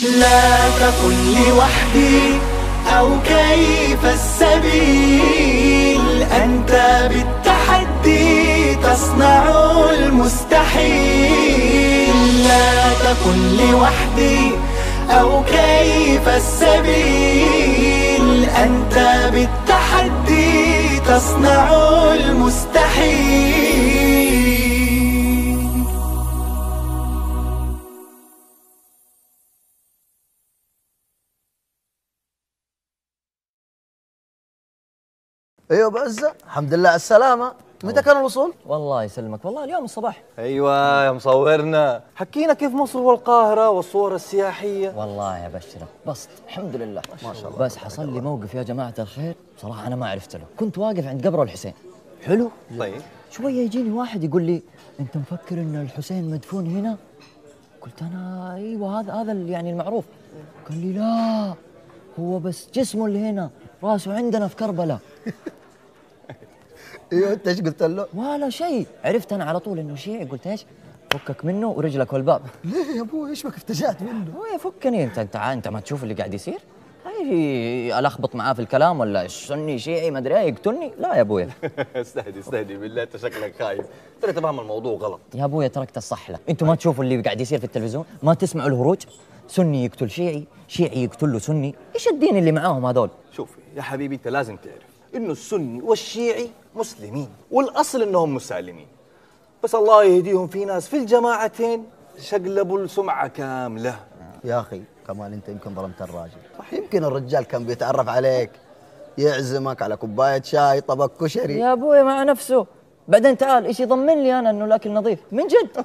لا تقل لوحدي أو كيف السبيل، أنت بالتحدي تصنع المستحيل. لا تقل لوحدي أو كيف السبيل، أنت بالتحدي تصنع المستحيل. ايوه بعزة، الحمد لله على السلامة. متى كان الوصول؟ والله يسلمك، والله اليوم الصباح. ايوه يا مصورنا، حكينا كيف مصر والقاهرة والصور السياحية. والله يا بشرة بسط الحمد لله ما شاء الله. بس حصل لي موقف يا جماعة الخير بصراحة أنا ما عرفت له. كنت واقف عند قبر الحسين، حلو؟ طيب شوية يجيني واحد يقول لي أنت مفكر إن الحسين مدفون هنا؟ قلت أنا أيوه هذا يعني المعروف. قال لي لا، هو بس جسمه اللي هنا، راسه عندنا في كربلاء. ايوه انت ايش قلت له؟ ولا شيء، عرفت أنا على طول إنه شيعي. قلت إيش؟ فكك منه ورجلك والباب. ليه يا ابوي ايش بك افتجعت منه؟ هو يفكني انت ما تشوف اللي قاعد يصير؟ هاي الخبط معاه في الكلام ولا سني شيعي ما ادري ايه يقتلني؟ لا يا ابويا. استهدي بالله، انت شكلك خايف، ترى تفهم الموضوع غلط. يا ابويا تركت الصح له، انتم ما تشوفوا اللي قاعد يصير في التلفزيون؟ ما تسمعوا الهروج؟ سني يقتل شيعي، شيعي يقتل له سني، ايش الدين اللي معاهم هذول؟ شوف يا حبيبي، انت لازم تعرف انه السني والشيعي مسلمين، والاصل انهم مسالمين، بس الله يهديهم في ناس في الجماعتين شقلبوا السمعة كاملة. يا اخي كمان انت يمكن ظلمت الراجل. صح، يمكن الرجال كان بيتعرف عليك، يعزمك على كوباية شاي طبق كشري. يا ابويا مع نفسه. بعدين تعال ايش يضمن لي انا انه الاكل نظيف؟ من جد.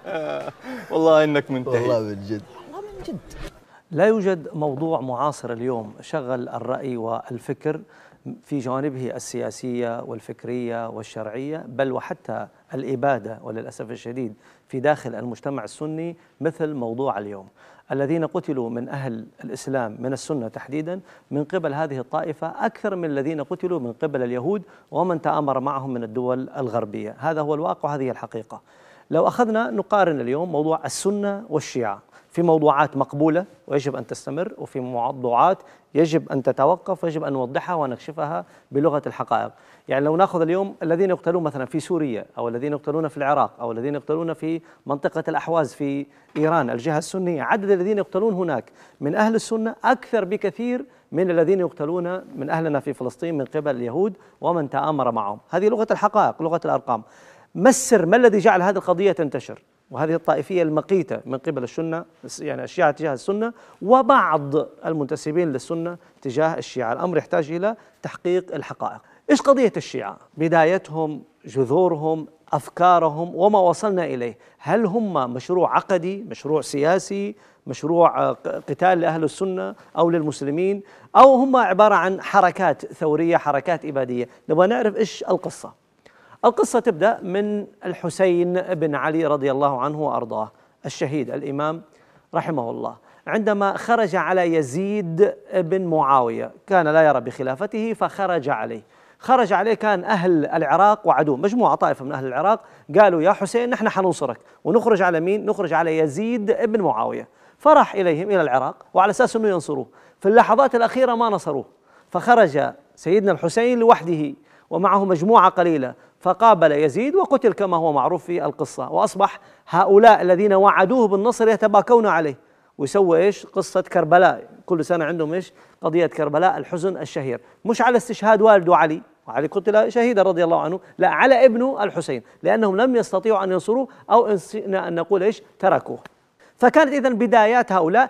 والله انك منتهي. والله من جد. والله من جد. لا يوجد موضوع معاصر اليوم شغل الرأي والفكر في جوانبه السياسية والفكرية والشرعية، بل وحتى الإبادة وللأسف الشديد في داخل المجتمع السني مثل موضوع اليوم. الذين قتلوا من أهل الإسلام من السنة تحديدا من قبل هذه الطائفة أكثر من الذين قتلوا من قبل اليهود ومن تآمر معهم من الدول الغربية. هذا هو الواقع وهذه الحقيقة. لو أخذنا نقارن اليوم موضوع السنة والشيعة، في موضوعات مقبولة ويجب أن تستمر، وفي موضوعات يجب أن تتوقف ويجب أن نوضحها ونكشفها بلغة الحقائق. يعني لو نأخذ اليوم الذين يقتلون مثلا في سوريا، أو الذين يقتلون في العراق، أو الذين يقتلون في منطقة الأحواز في إيران الجهة السنية، عدد الذين يقتلون هناك من أهل السنة أكثر بكثير من الذين يقتلون من أهلنا في فلسطين من قبل اليهود ومن تآمر معهم. هذه لغة الحقائق، لغة الأرقام. ما السر؟ ما الذي جعل هذه القضية تنتشر وهذه الطائفية المقيتة من قبل السنة، يعني الشيعة تجاه السنة وبعض المنتسبين للسنة تجاه الشيعة؟ الأمر يحتاج إلى تحقيق الحقائق. إيش قضية الشيعة؟ بدايتهم، جذورهم، أفكارهم وما وصلنا إليه. هل هم مشروع عقدي، مشروع سياسي، مشروع قتال لأهل السنة أو للمسلمين، أو هم عبارة عن حركات ثورية، حركات إبادية؟ نبغى نعرف إيش القصة. القصة تبدأ من الحسين بن علي رضي الله عنه وأرضاه، الشهيد الإمام رحمه الله، عندما خرج على يزيد بن معاوية، كان لا يرى بخلافته فخرج عليه. خرج عليه كان أهل العراق وعدو، مجموعة طائفة من أهل العراق قالوا يا حسين نحن حننصرك، ونخرج على مين؟ نخرج على يزيد بن معاوية. فرح إليهم إلى العراق وعلى أساس أنه ينصروه. في اللحظات الأخيرة ما نصروه، فخرج سيدنا الحسين لوحده ومعه مجموعة قليلة، فقابل يزيد وقتل كما هو معروف في القصة. وأصبح هؤلاء الذين وعدوه بالنصر يتباكون عليه ويسوي إيش؟ قصة كربلاء، كل سنة عندهم إيش؟ قضية كربلاء، الحزن الشهير، مش على استشهاد والده علي، وعلي قتل شهيدا رضي الله عنه، لا، على ابنه الحسين، لأنهم لم يستطيعوا أن ينصروه، أو أن نقول إيش؟ تركوه. فكانت إذن بدايات هؤلاء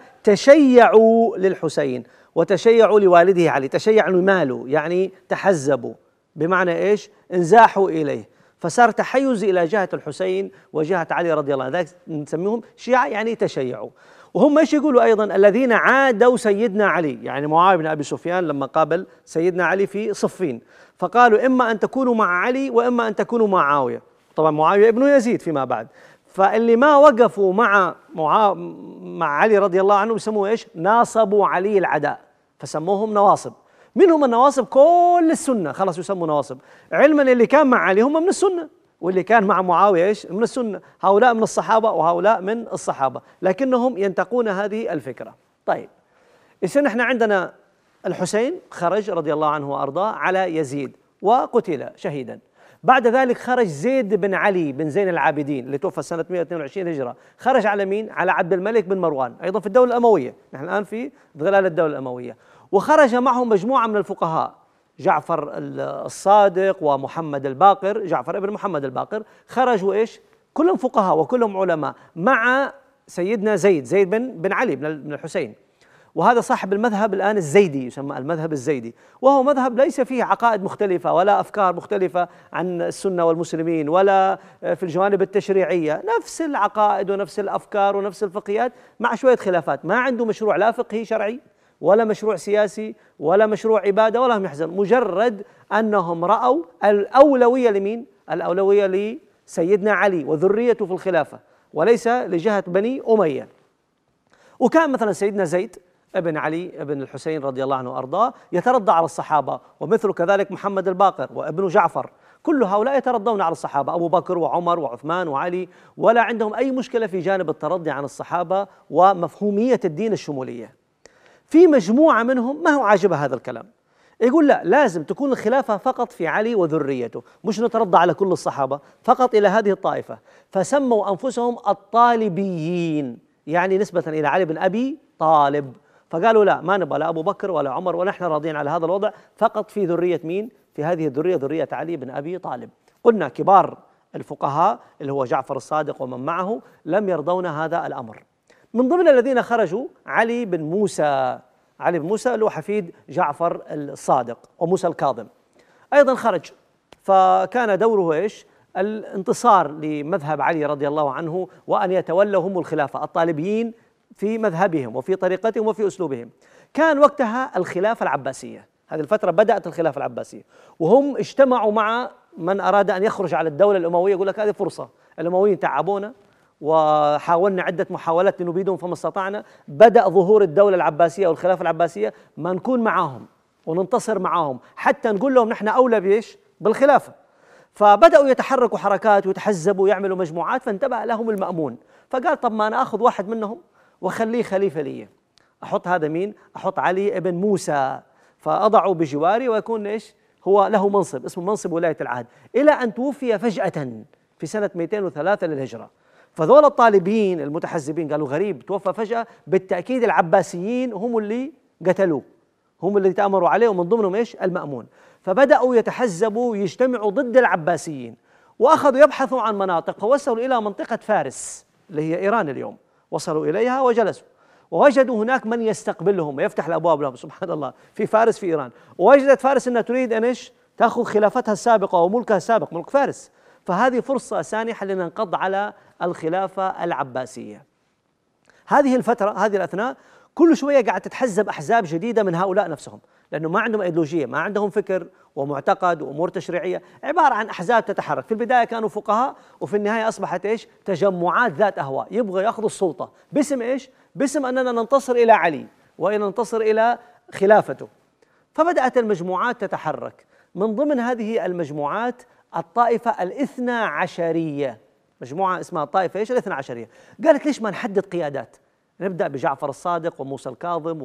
تشيعوا للحسين وتشيعوا لوالده علي، تشيعوا لماله، يعني تحزبوا، بمعنى إيش؟ انزاحوا إليه، فصار تحيز إلى جهة الحسين وجهة علي رضي الله عنه، ذلك نسميهم شيعة، يعني تشيعوا. وهم ايش يقولوا أيضا؟ الذين عادوا سيدنا علي، يعني معاوية بن أبي سفيان لما قابل سيدنا علي في صفين، فقالوا إما أن تكونوا مع علي وإما أن تكونوا مع معاوية. طبعا معاوية ابن يزيد فيما بعد، فاللي ما وقفوا مع علي رضي الله عنه يسموه ايش؟ ناصبوا علي العداء، فسموهم نواصب. منهم النواصب كل السنة خلاص يسموا نواصب، علما اللي كان مع علي هم من السنة، واللي كان مع معاوية ايش؟ من السنة. هؤلاء من الصحابة وهؤلاء من الصحابة، لكنهم ينتقون هذه الفكرة. طيب إذا نحن عندنا الحسين خرج رضي الله عنه وأرضاه على يزيد وقتل شهيدا. بعد ذلك خرج زيد بن علي بن زين العابدين اللي توفى سنة 122 هجرة، خرج على مين؟ على عبد الملك بن مروان، أيضا في الدولة الأموية، نحن الآن في ظلال الدولة الأموية. وخرج معه مجموعة من الفقهاء، جعفر الصادق ومحمد الباقر، جعفر ابن محمد الباقر، خرجوا إيش؟ كلهم فقهاء وكلهم علماء مع سيدنا زيد بن علي بن الحسين، وهذا صاحب المذهب الآن الزيدي، يسمى المذهب الزيدي، وهو مذهب ليس فيه عقائد مختلفة ولا أفكار مختلفة عن السنة والمسلمين ولا في الجوانب التشريعية، نفس العقائد ونفس الأفكار ونفس الفقهيات مع شوية خلافات. ما عنده مشروع لا فقهي شرعي ولا مشروع سياسي ولا مشروع عبادة ولا هم يحزن، مجرد أنهم رأوا الأولوية لمين؟ الأولوية لسيدنا علي وذريته في الخلافة وليس لجهة بني أمية. وكان مثلا سيدنا زيد ابن علي ابن الحسين رضي الله عنه وأرضاه يترضى على الصحابة، ومثل كذلك محمد الباقر وابن جعفر، كل هؤلاء يترضون على الصحابة، أبو بكر وعمر وعثمان وعلي، ولا عندهم أي مشكلة في جانب الترضي عن الصحابة ومفهومية الدين الشمولية. في مجموعة منهم ما هو عاجبها هذا الكلام، يقول لا، لازم تكون الخلافة فقط في علي وذريته، مش نترضى على كل الصحابة، فقط إلى هذه الطائفة، فسموا أنفسهم الطالبيين، يعني نسبة إلى علي بن أبي طالب. فقالوا لا، ما نبغى لا أبو بكر ولا عمر ونحن راضين على هذا الوضع، فقط في ذرية مين؟ في هذه الذرية، ذرية علي بن أبي طالب. قلنا كبار الفقهاء اللي هو جعفر الصادق ومن معه لم يرضون هذا الأمر. من ضمن الذين خرجوا علي بن موسى اللي هو حفيد جعفر الصادق وموسى الكاظم، أيضا خرج، فكان دوره إيش؟ الانتصار لمذهب علي رضي الله عنه وأن يتولوا هم الخلافة، الطالبيين في مذهبهم وفي طريقتهم وفي أسلوبهم. كان وقتها الخلافة العباسية، هذه الفترة بدأت الخلافة العباسية، وهم اجتمعوا مع من أراد أن يخرج على الدولة الأموية، يقول لك هذه فرصة، الأمويين تعبونا وحاولنا عدة محاولات لنبيدهم فما استطعنا، بدأ ظهور الدولة العباسية والخلافة العباسية، ما نكون معاهم وننتصر معاهم حتى نقول لهم نحن أولى بإيش؟ بالخلافة. فبدأوا يتحركوا حركات ويتحزبوا ويعملوا مجموعات، فانتبه لهم المأمون، فقال طب ما أنا أخذ واحد منهم وخليه خليفة لي، أحط هذا مين؟ أحط علي ابن موسى، فأضعه بجواري ويكون إيش؟ هو له منصب اسمه منصب ولاية العهد، إلى أن توفي فجأة في سنة 203 للهجرة. فذول الطالبين المتحزبين قالوا غريب، توفى فجأة، بالتأكيد العباسيين هم اللي قتلوه، هم اللي تأمروا عليه، ومن ضمنهم إيش؟ المأمون. فبدأوا يتحزبوا ويجتمعوا ضد العباسيين، وأخذوا يبحثوا عن مناطق، فوصلوا إلى منطقة فارس اللي هي إيران اليوم، وصلوا إليها وجلسوا، ووجدوا هناك من يستقبلهم ويفتح الأبواب لهم، سبحان الله، في فارس في إيران. ووجدت فارس أنها تريد أن إيش؟ تأخذ خلافتها السابقة وملكها السابق، ملك فارس، فهذه فرصة سانحة لننقض على الخلافة العباسية. هذه الفترة، هذه الأثناء، كل شوية قاعد تتحزب أحزاب جديدة من هؤلاء نفسهم، لأنه ما عندهم أيديولوجية، ما عندهم فكر ومعتقد وأمور تشريعية، عبارة عن أحزاب تتحرك. في البداية كانوا فقهاء، وفي النهاية أصبحت إيش؟ تجمعات ذات أهواء، يبغى يأخذوا السلطة باسم إيش؟ باسم أننا ننتصر إلى علي وإن ننتصر إلى خلافته. فبدأت المجموعات تتحرك، من ضمن هذه المجموعات الطائفة الاثنى عشرية، مجموعة اسمها الطائفة إيش؟ الاثنى عشرية. قالت ليش ما نحدد قيادات؟ نبدأ بجعفر الصادق وموسى الكاظم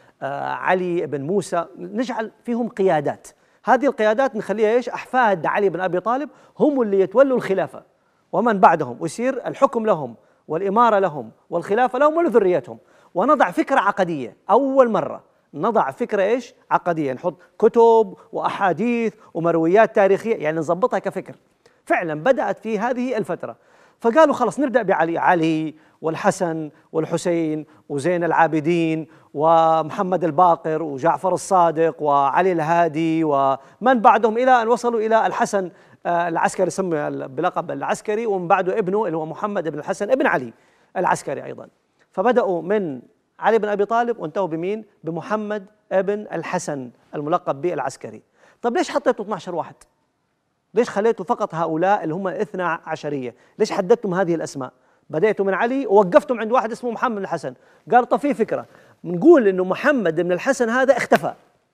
وعلي بن موسى، نجعل فيهم قيادات، هذه القيادات نخليها إيش؟ أحفاد علي بن أبي طالب هم اللي يتولوا الخلافة ومن بعدهم، ويصير الحكم لهم والإمارة لهم والخلافة لهم ولذريتهم. ونضع فكرة عقدية، أول مرة نضع فكرة إيش؟ عقدية، نحط كتب وأحاديث ومرويات تاريخية، يعني نظبطها كفكر. فعلا بدأت في هذه الفترة، فقالوا خلاص نبدأ علي والحسن والحسين وزين العابدين ومحمد الباقر وجعفر الصادق وعلي الهادي ومن بعدهم، إلى أن وصلوا إلى الحسن العسكري، سمي بلقب العسكري، ومن بعده ابنه اللي هو محمد بن الحسن ابن علي العسكري أيضا. فبدأوا من علي بن أبي طالب وانتهوا بمين؟ بمحمد ابن الحسن الملقب بالعسكري. طب ليش حطيتوا 12 واحد؟ ليش خليتوا فقط هؤلاء اللي هم الاثنى عشرية؟ ليش حددتم هذه الأسماء؟ بدأتوا من علي ووقفتم عند واحد اسمه محمد بن الحسن. قال طب في فكرة، نقول إنه محمد بن الحسن هذا اختفى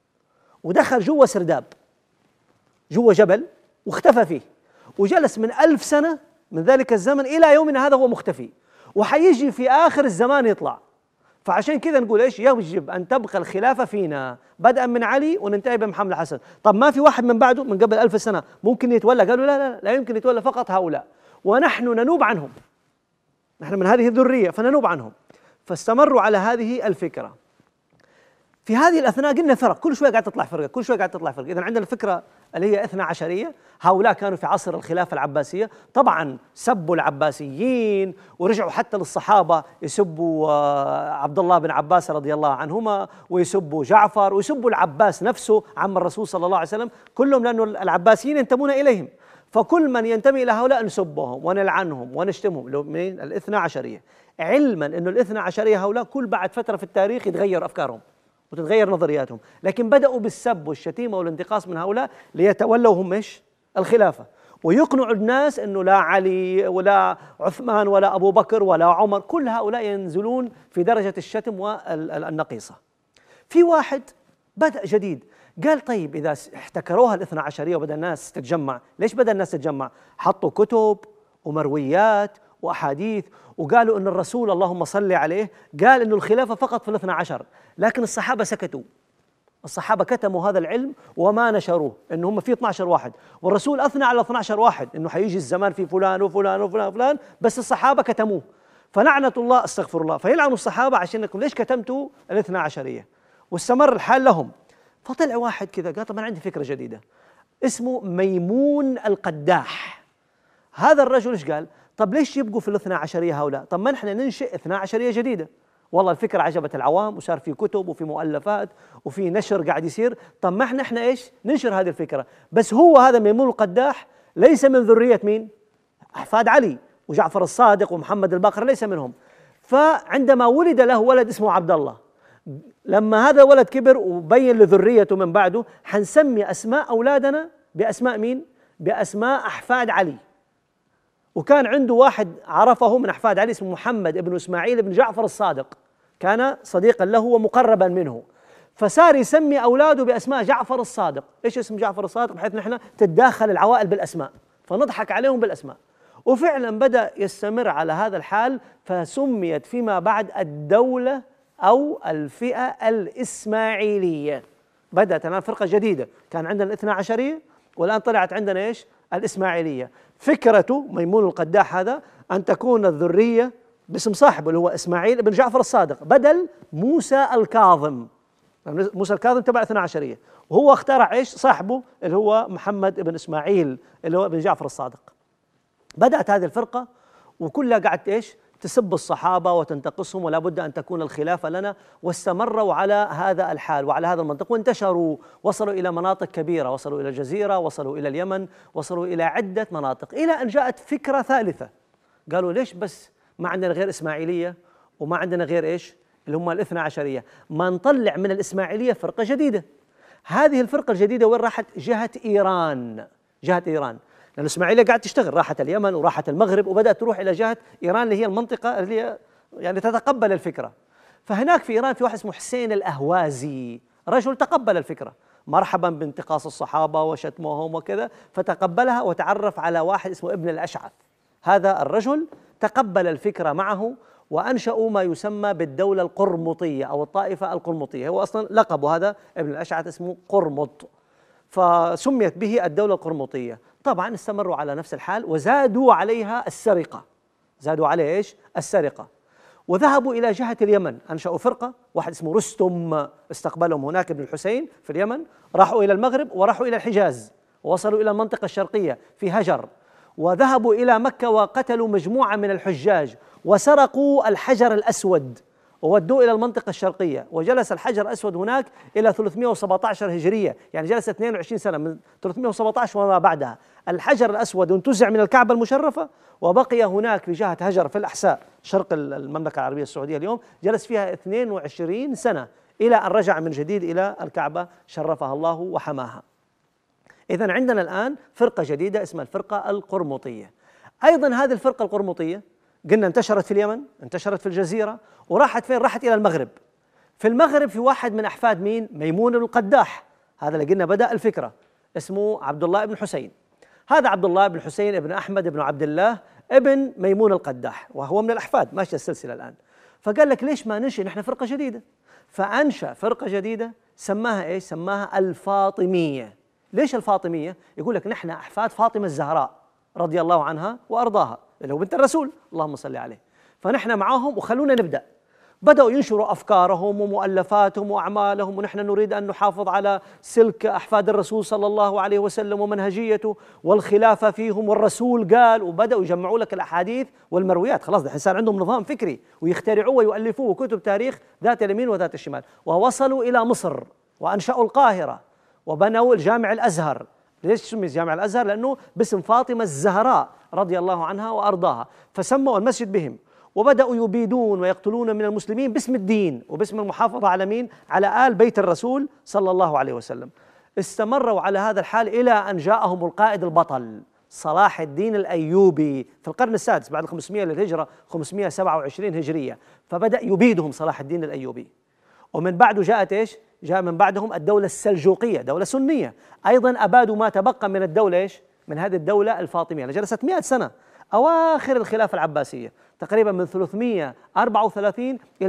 ودخل جوا سرداب، جوا جبل، واختفى فيه، وجلس من 1000 سنة من ذلك الزمن إلى يومنا هذا هو مختفي، وحيجي في آخر الزمان يطلع. فعشان كذا نقول ايش؟ يجب ان تبقى الخلافه فينا بدءا من علي وننتهي بمحمد الحسن. طب ما في واحد من بعده من قبل 1000 سنه ممكن يتولى؟ قالوا لا لا لا يمكن يتولى فقط هؤلاء، ونحن ننوب عنهم، نحن من هذه الذريه فننوب عنهم. فاستمروا على هذه الفكره. في هذه الاثناء قلنا فرق، كل شويه قاعد تطلع فرقه، كل شويه قاعد تطلع فرقه. اذا عندنا الفكره اللي هي 12 هؤلاء كانوا في عصر الخلافه العباسيه، طبعا سبوا العباسيين ورجعوا حتى للصحابه يسبوا عبد الله بن عباس رضي الله عنهما، ويسبوا جعفر، ويسبوا العباس نفسه عم الرسول صلى الله عليه وسلم، كلهم لانه العباسيين ينتمون اليهم، فكل من ينتمي الى هؤلاء نسبهم ونلعنهم ونشتمهم من ال12، علما انه ال12 هؤلاء كل بعد فتره في التاريخ يتغير افكارهم وتتغير نظرياتهم، لكن بدأوا بالسب والشتيمة والانتقاص من هؤلاء ليتولوا هم ايش؟ الخلافة، ويقنعوا الناس انه لا علي ولا عثمان ولا ابو بكر ولا عمر، كل هؤلاء ينزلون في درجة الشتم والنقيصة. في واحد بدأ جديد قال طيب إذا احتكروها ال12 وبدأ الناس تتجمع، ليش بدأ الناس تتجمع؟ حطوا كتب ومرويات وأحاديث وقالوا أن الرسول اللهم صل عليه قال أن الخلافة فقط في ال12، لكن الصحابة سكتوا، الصحابة كتموا هذا العلم وما نشروه، أنه هم في 12 واحد، والرسول أثنى على 12 واحد أنه حيجي الزمان في فلان وفلان وفلان وفلان، بس الصحابة كتموه، فلعنة الله استغفر الله، فيلعنوا الصحابة عشان انكم ليش كتمتوا ال12؟ واستمر الحال لهم. فطلع واحد كذا قال طب أنا عندي فكرة جديدة، اسمه ميمون القداح. هذا الرجل ايش قال؟ طب ليش يبقوا في ال12 هؤلاء؟ طب ما نحن ننشئ 12 جديدة، والله الفكرة عجبت العوام وصار في كتب وفي مؤلفات وفي نشر قاعد يصير، طب ما احنا ايش؟ ننشر هذه الفكرة. بس هو هذا ميمون القداح ليس من ذرية مين؟ أحفاد علي وجعفر الصادق ومحمد الباقر، ليس منهم. فعندما ولد له ولد اسمه عبد الله، لما هذا الولد كبر وبين لذريته من بعده حنسمي أسماء أولادنا بأسماء مين؟ بأسماء أحفاد علي. وكان عنده واحد عرفه من أحفاد علي اسمه محمد ابن إسماعيل ابن جعفر الصادق، كان صديقا له ومقربا منه، فصار يسمي أولاده بأسماء جعفر الصادق. إيش اسم جعفر الصادق؟ بحيث نحن تتداخل العوائل بالأسماء فنضحك عليهم بالأسماء. وفعلا بدأ يستمر على هذا الحال، فسميت فيما بعد الدولة أو الفئة الإسماعيلية. بدأت الآن فرقة جديدة، كان عندنا ال12 والآن طلعت عندنا إيش؟ الإسماعيلية. فكرته ميمون القداح هذا أن تكون الذرية باسم صاحبه اللي هو إسماعيل بن جعفر الصادق بدل موسى الكاظم. موسى الكاظم تبع 12، وهو اخترع إيش؟ صاحبه اللي هو محمد بن إسماعيل اللي هو ابن جعفر الصادق. بدأت هذه الفرقة وكلها قعدت إيش؟ تسب الصحابة وتنتقصهم، ولا بد أن تكون الخلافة لنا، واستمروا على هذا الحال وعلى هذا المنطق، وانتشروا، وصلوا إلى مناطق كبيرة، وصلوا إلى الجزيرة، وصلوا إلى اليمن، وصلوا إلى عدة مناطق، إلى أن جاءت فكرة ثالثة. قالوا ليش بس ما عندنا غير إسماعيلية وما عندنا غير إيش؟ اللي هم ال12، ما نطلع من الإسماعيلية فرقة جديدة. هذه الفرقة الجديدة وين راحت؟ جهة إيران، جهة إيران، لأن الإسماعيلية قاعد تشتغل، راحت اليمن وراحت المغرب وبدأت تروح إلى جهة إيران اللي هي المنطقة اللي هي يعني تتقبل الفكرة. فهناك في إيران في واحد اسمه حسين الأهوازي، رجل تقبل الفكرة، مرحبا بانتقاص الصحابة وشتمهم وكذا، فتقبلها وتعرف على واحد اسمه ابن الأشعث. هذا الرجل تقبل الفكرة معه وأنشأوا ما يسمى بالدولة القرمطية أو الطائفة القرمطية. هو أصلا لقبه هذا ابن الأشعث اسمه قرمط، فسميت به الدولة القرمطية. طبعا استمروا على نفس الحال وزادوا عليها السرقة، زادوا عليه ايش؟ السرقة، وذهبوا إلى جهة اليمن، أنشأوا فرقة، واحد اسمه رستم استقبلهم هناك ابن الحسين في اليمن، راحوا إلى المغرب وراحوا إلى الحجاز ووصلوا إلى المنطقة الشرقية في هجر، وذهبوا إلى مكة وقتلوا مجموعة من الحجاج وسرقوا الحجر الأسود وودوه إلى المنطقة الشرقية، وجلس الحجر الأسود هناك إلى 317 هجرية، يعني جلس 22 سنة من 317 وما بعدها. الحجر الأسود انتزع من الكعبة المشرفة وبقي هناك في جهة هجر في الأحساء شرق المملكة العربية السعودية اليوم، جلس فيها 22 سنة إلى أن رجع من جديد إلى الكعبة شرفها الله وحماها. إذن عندنا الآن فرقة جديدة اسمها الفرقة القرمطية. أيضا هذه الفرقة القرمطية قلنا انتشرت في اليمن، انتشرت في الجزيرة، وراحت فين؟ راحت إلى المغرب. في المغرب في واحد من أحفاد مين؟ ميمون القداح، هذا اللي قلنا بدأ الفكرة، اسمه عبد الله بن حسين. هذا عبد الله بن حسين ابن أحمد بن عبد الله ابن ميمون القداح، وهو من الأحفاد، ماشية السلسلة الآن. فقال لك ليش ما ننشئ نحن فرقة جديدة؟ فأنشأ فرقة جديدة سماها إيش؟ سماها الفاطمية. ليش الفاطمية؟ يقول لك نحن أحفاد فاطمة الزهراء رضي الله عنها وأرضاها اللي هو بنت الرسول اللهم صل عليه. فنحن معاهم وخلونا نبدأ. بدأوا ينشروا أفكارهم ومؤلفاتهم وأعمالهم، ونحن نريد أن نحافظ على سلك أحفاد الرسول صلى الله عليه وسلم ومنهجيته والخلافة فيهم، والرسول قال، وبدأوا يجمعوا لك الأحاديث والمرويات. خلاص ده صار عندهم نظام فكري ويخترعوه ويؤلفوه كتب تاريخ ذات اليمين وذات الشمال. ووصلوا إلى مصر وأنشأوا القاهرة وبنوا الجامع الأزهر. ليش سمي جامع الأزهر؟ لأنه باسم فاطمة الزهراء رضي الله عنها وأرضاها، فسموا المسجد بهم. وبدأوا يبيدون ويقتلون من المسلمين باسم الدين وباسم المحافظة على مين؟ على آل بيت الرسول صلى الله عليه وسلم. استمروا على هذا الحال إلى أن جاءهم القائد البطل صلاح الدين الأيوبي في القرن السادس بعد 500 للهجرة، 527 هجرية. فبدأ يبيدهم صلاح الدين الأيوبي. ومن بعده جاءت إيش؟ جاء من بعدهم الدولة السلجوقية، دولة سنية أيضا أبادوا ما تبقى من الدولة إيش؟ من هذه الدولة الفاطمية. جلست 100 سنة أواخر الخلافة العباسية، تقريبا من 334 إلى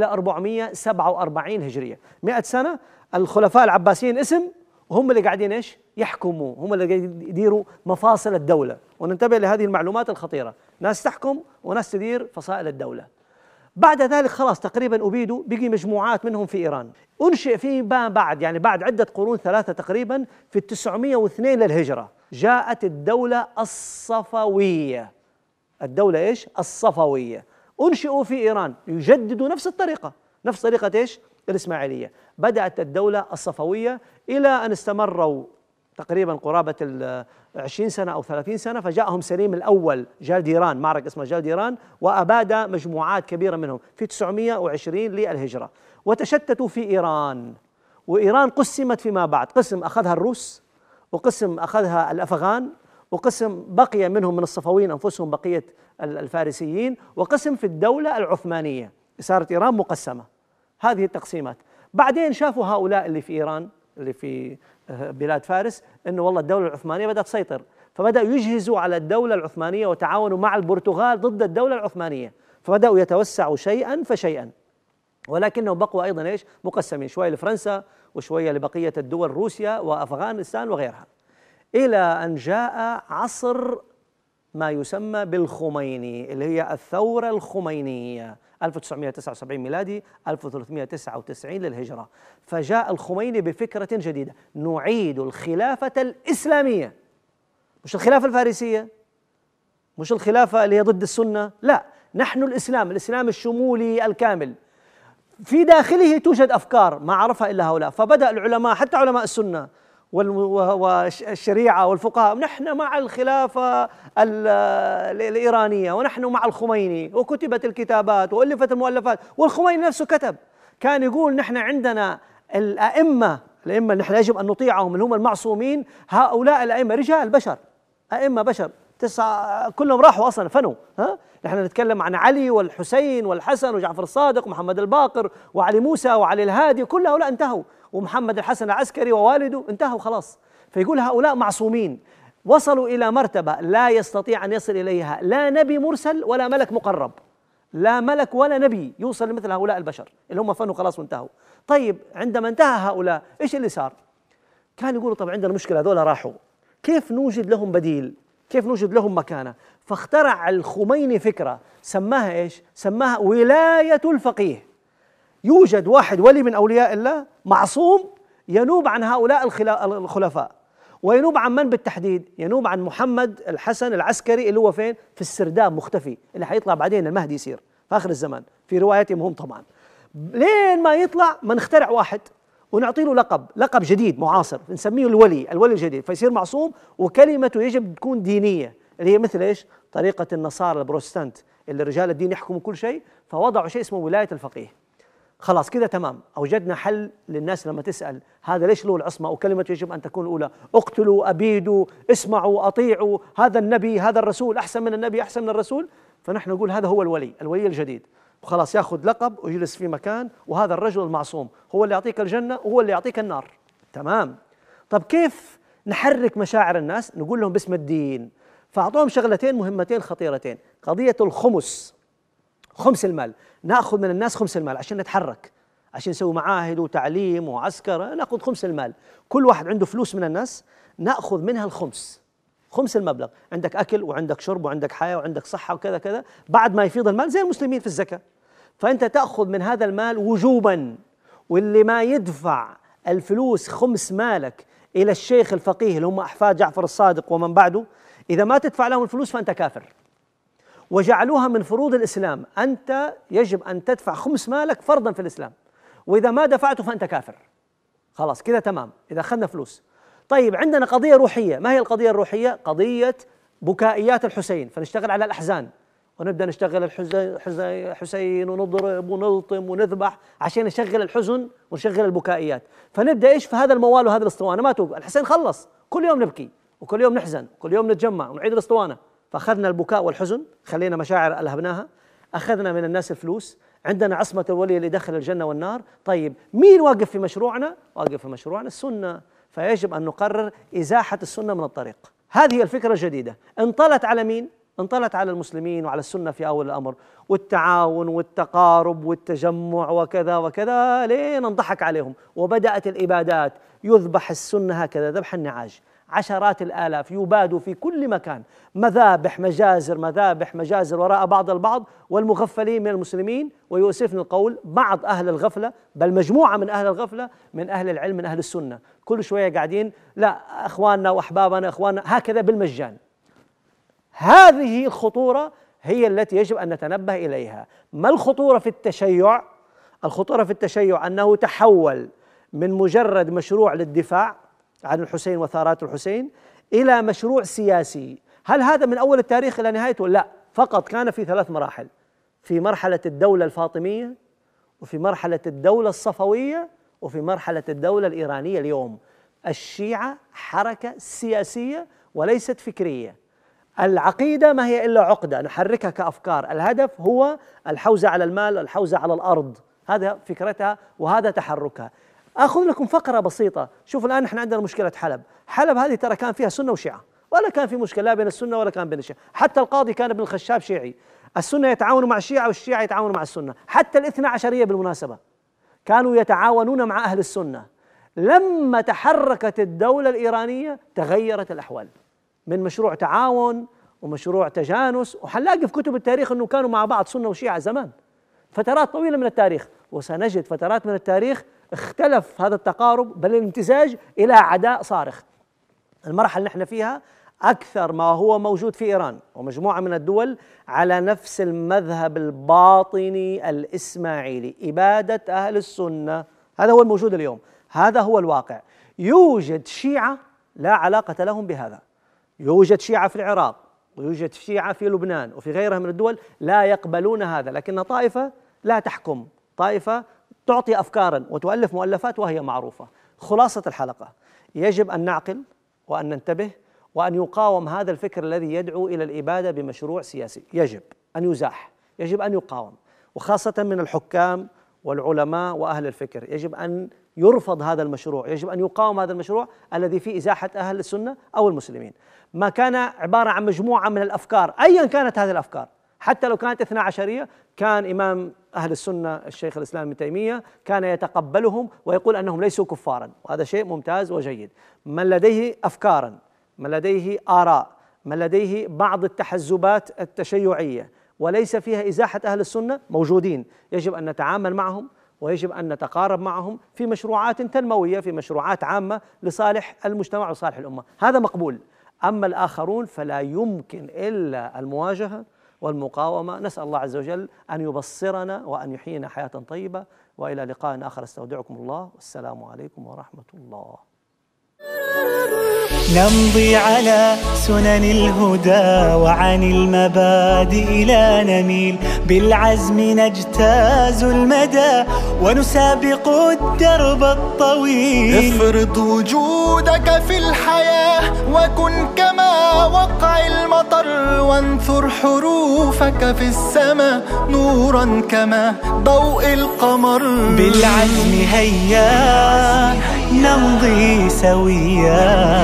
447 هجرية. 100 سنة الخلفاء العباسيين اسم، وهم اللي قاعدين إيش؟ يحكموا، هم اللي قاعدين يديروا مفاصل الدولة. وننتبه لهذه المعلومات الخطيرة، ناس تحكم وناس تدير فصائل الدولة. بعد ذلك خلاص تقريبا أبيدوا، بقي مجموعات منهم في إيران. أنشئ فيما بعد يعني بعد عدة قرون ثلاثة تقريبا في 902 للهجرة جاءت الدولة الصفوية. الدولة إيش؟ الصفوية. أنشئوا في إيران يجددوا نفس الطريقة، نفس طريقة إيش؟ الإسماعيلية. بدأت الدولة الصفوية إلى أن استمروا تقريبا قرابة 20 سنة أو 30 سنة، فجاءهم سليم الأول جالديران، معركة اسمها جالديران، وأباد مجموعات كبيرة منهم في 920 للهجرة. وتشتتوا في إيران، وإيران قسمت فيما بعد، قسم أخذها الروس، وقسم أخذها الأفغان، وقسم بقي منهم من الصفويين أنفسهم بقية الفارسيين، وقسم في الدولة العثمانية. صارت إيران مقسمة. هذه التقسيمات. بعدين شافوا هؤلاء اللي في إيران اللي في بلاد فارس أنه والله الدولة العثمانية بدأت تسيطر، فبدأوا يجهزوا على الدولة العثمانية وتعاونوا مع البرتغال ضد الدولة العثمانية، فبدأوا يتوسعوا شيئا فشيئا، ولكنهم بقوا أيضا إيش؟ مقسمين، شوية لفرنسا وشوية لبقية الدول، روسيا وأفغانستان وغيرها، إلى أن جاء عصر ما يسمى بالخميني اللي هي الثورة الخمينية 1979 ميلادي 1399 للهجرة. فجاء الخميني بفكرة جديدة، نعيد الخلافة الإسلامية، مش الخلافة الفارسية، مش الخلافة اللي هي ضد السنة، لا، نحن الإسلام الشمولي الكامل. في داخله توجد أفكار ما عرفها إلا هؤلاء. فبدأ العلماء حتى علماء السنة والشريعة والفقهاء، نحن مع الخلافة الإيرانية، ونحن مع الخميني، وكتبت الكتابات وألفت المؤلفات. والخميني نفسه كتب، كان يقول نحن عندنا الأئمة نحن يجب أن نطيعهم، اللي هم المعصومين. هؤلاء الأئمة رجال بشر، أئمة بشر، 9 كلهم راحوا أصلا فنوا. نحن نتكلم عن علي والحسين والحسن وجعفر الصادق ومحمد الباقر وعلي موسى وعلي الهادي، كل هؤلاء انتهوا، ومحمد الحسن العسكري ووالده انتهوا خلاص. فيقول هؤلاء معصومين، وصلوا إلى مرتبة لا يستطيع أن يصل إليها لا نبي مرسل ولا ملك مقرب، لا ملك ولا نبي يوصل لمثل هؤلاء البشر اللي هم فنوا خلاص وانتهوا. طيب عندما انتهى هؤلاء إيش اللي صار؟ كان يقولوا طب عندنا مشكلة، هذول راحوا، كيف نوجد لهم بديل؟ كيف نوجد لهم مكانة؟ فاخترع الخميني فكرة سماها إيش؟ سماها ولاية الفقيه. يوجد واحد ولي من أولياء الله معصوم ينوب عن هؤلاء الخلفاء. وينوب عن من بالتحديد؟ ينوب عن محمد الحسن العسكري اللي هو فين؟ في السرداب مختفي، اللي حيطلع بعدين المهدي يصير في آخر الزمان في رواياتهم هم طبعا. لين ما يطلع ما نخترع واحد ونعطي له لقب جديد معاصر نسميه الولي الجديد، فيصير معصوم، وكلمته يجب تكون دينية، اللي هي مثل إيش؟ طريقة النصارى البروتستانت اللي رجال الدين يحكموا كل شيء، فوضعوا شيء اسمه ولاية الفقيه. خلاص كده تمام، أوجدنا حل للناس لما تسأل هذا ليش له العصمة، وكلمته يجب أن تكون الأولى، اقتلوا أبيدوا اسمعوا أطيعوا، هذا النبي هذا الرسول أحسن من النبي أحسن من الرسول. فنحن نقول هذا هو الولي الجديد، وخلاص ياخذ لقب ويجلس في مكان، وهذا الرجل المعصوم هو اللي يعطيك الجنة وهو اللي يعطيك النار. تمام. طب كيف نحرك مشاعر الناس؟ نقول لهم باسم الدين. فأعطوهم شغلتين مهمتين خطيرتين، قضية الخمس. خمس المال، نأخذ من الناس خمس المال عشان نتحرك، عشان نسوي معاهد وتعليم وعسكر، نأخذ خمس المال. كل واحد عنده فلوس من الناس نأخذ منها الخمس، خمس المبلغ. عندك أكل وعندك شرب وعندك حياة وعندك صحة وكذا كذا، بعد ما يفيض المال زي المسلمين في الزكاة، فأنت تأخذ من هذا المال وجوبا. واللي ما يدفع الفلوس خمس مالك إلى الشيخ الفقيه اللي هم أحفاد جعفر الصادق ومن بعده، إذا ما تدفع لهم الفلوس فأنت كافر. وجعلوها من فروض الإسلام، أنت يجب أن تدفع خمس مالك فرضا في الإسلام، وإذا ما دفعته فأنت كافر. خلاص كذا تمام إذا أخذنا فلوس. طيب عندنا قضية روحية، ما هي القضية الروحية؟ قضية بكائيات الحسين، فنشتغل على الأحزان ونبدأ نشتغل الحسين ونضرب ونلطم ونذبح عشان نشغل الحزن ونشغل البكائيات. فنبدأ إيش في هذا الموال وهذا الأسطوانة ما توقف. الحسين خلص، كل يوم نبكي وكل يوم نحزن وكل يوم نتجمع ونعيد الأسطوانة. فأخذنا البكاء والحزن، خلينا مشاعر ألهبناها، أخذنا من الناس الفلوس، عندنا عصمة الولي اللي دخل الجنة والنار. طيب مين واقف في مشروعنا؟ واقف في مشروعنا السنة، فيجب أن نقرر إزاحة السنة من الطريق. هذه الفكرة الجديدة انطلت على مين؟ انطلت على المسلمين وعلى السنة في أول الأمر، والتعاون والتقارب والتجمع وكذا وكذا، لين انضحك عليهم وبدأت الإبادات. يذبح السنة هكذا ذبح النعاج، عشرات الآلاف يبادوا في كل مكان، مذابح مجازر مذابح مجازر وراء بعض البعض، والمغفلين من المسلمين. ويؤسفني القول بعض أهل الغفلة، بل مجموعة من أهل الغفلة من أهل العلم من أهل السنة، كل شوية قاعدين لا أخواننا وأحبابنا أخواننا هكذا بالمجان. هذه الخطورة هي التي يجب أن نتنبه إليها. ما الخطورة في التشيع؟ الخطورة في التشيع أنه تحول من مجرد مشروع للدفاع عن الحسين وثارات الحسين إلى مشروع سياسي. هل هذا من أول التاريخ إلى نهايته؟ لا، فقط كان في ثلاث مراحل: في مرحلة الدولة الفاطمية، وفي مرحلة الدولة الصفوية، وفي مرحلة الدولة الإيرانية. اليوم الشيعة حركة سياسية وليست فكرية. العقيدة ما هي إلا عقدة نحركها كأفكار، الهدف هو الحوزة على المال، الحوزة على الأرض، هذا فكرتها وهذا تحركها. أخذ لكم فقرة بسيطة. شوف الآن نحن عندنا مشكلة حلب. حلب هذه ترى كان فيها سنة وشيعة، ولا كان في مشكلة لا بين السنة ولا كان بين الشيعة. حتى القاضي كان ابن الخشاب شيعي، السنة يتعاونوا مع الشيعة والشيعة يتعاونوا مع السنة. حتى الاثنى عشرية بالمناسبة كانوا يتعاونون مع أهل السنة. لما تحركت الدولة الإيرانية تغيرت الأحوال، من مشروع تعاون ومشروع تجانس، وحنلاقي في كتب التاريخ أنه كانوا مع بعض سنة وشيعة زمان فترات طويلة من التاريخ، وسنجد فترات من التاريخ اختلف هذا التقارب بل الامتزاج إلى عداء صارخ. المرحلة اللي احنا فيها أكثر ما هو موجود في إيران ومجموعة من الدول على نفس المذهب الباطني الإسماعيلي، إبادة أهل السنة. هذا هو الموجود اليوم، هذا هو الواقع. يوجد شيعة لا علاقة لهم بهذا، يوجد شيعة في العراق ويوجد شيعة في لبنان وفي غيرها من الدول لا يقبلون هذا، لكن طائفة لا تحكم، طائفة تعطي أفكارا وتؤلف مؤلفات وهي معروفة. خلاصة الحلقة: يجب أن نعقل وأن ننتبه وأن يقاوم هذا الفكر الذي يدعو إلى الإبادة بمشروع سياسي. يجب أن يزاح، يجب أن يقاوم، وخاصة من الحكام والعلماء وأهل الفكر. يجب أن يرفض هذا المشروع، يجب أن يقاوم هذا المشروع الذي فيه إزاحة أهل السنة أو المسلمين. ما كان عبارة عن مجموعة من الأفكار أيا كانت هذه الأفكار، حتى لو كانت 12 كان إمام أهل السنة الشيخ الإسلام ابن تيمية كان يتقبلهم ويقول أنهم ليسوا كفارا، وهذا شيء ممتاز وجيد. من لديه أفكارا، من لديه آراء، من لديه بعض التحزبات التشيعية وليس فيها إزاحة أهل السنة موجودين، يجب أن نتعامل معهم ويجب أن نتقارب معهم في مشروعات تنموية، في مشروعات عامة لصالح المجتمع وصالح الأمة، هذا مقبول. أما الآخرون فلا يمكن إلا المواجهة والمقاومة. نسأل الله عز وجل أن يبصرنا وأن يحيينا حياة طيبة، وإلى لقاء آخر استودعكم الله، والسلام عليكم ورحمة الله. نمضي على سنن الهدى وعن المبادئ لا نميل، بالعزم نجتاز المدى ونسابق الدرب الطويل. افرض وجودك في الحياة وكن كما وقع المطر، وانثر حروفك في السماء نورا كما ضوء القمر. بالعزم هيا نمضي سويا،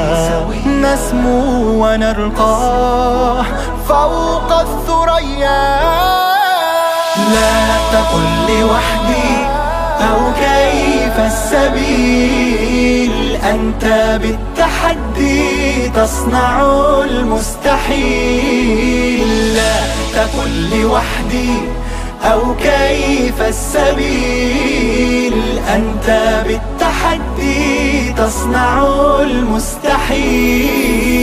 نسمو ونرقى فوق الثريا. لا تقل لوحدي أو كيف السبيل، أنت بالتحدي تصنع المستحيل. لا تقل لوحدي أو كيف السبيل، أنت بالتحدي تصنع المستحيل.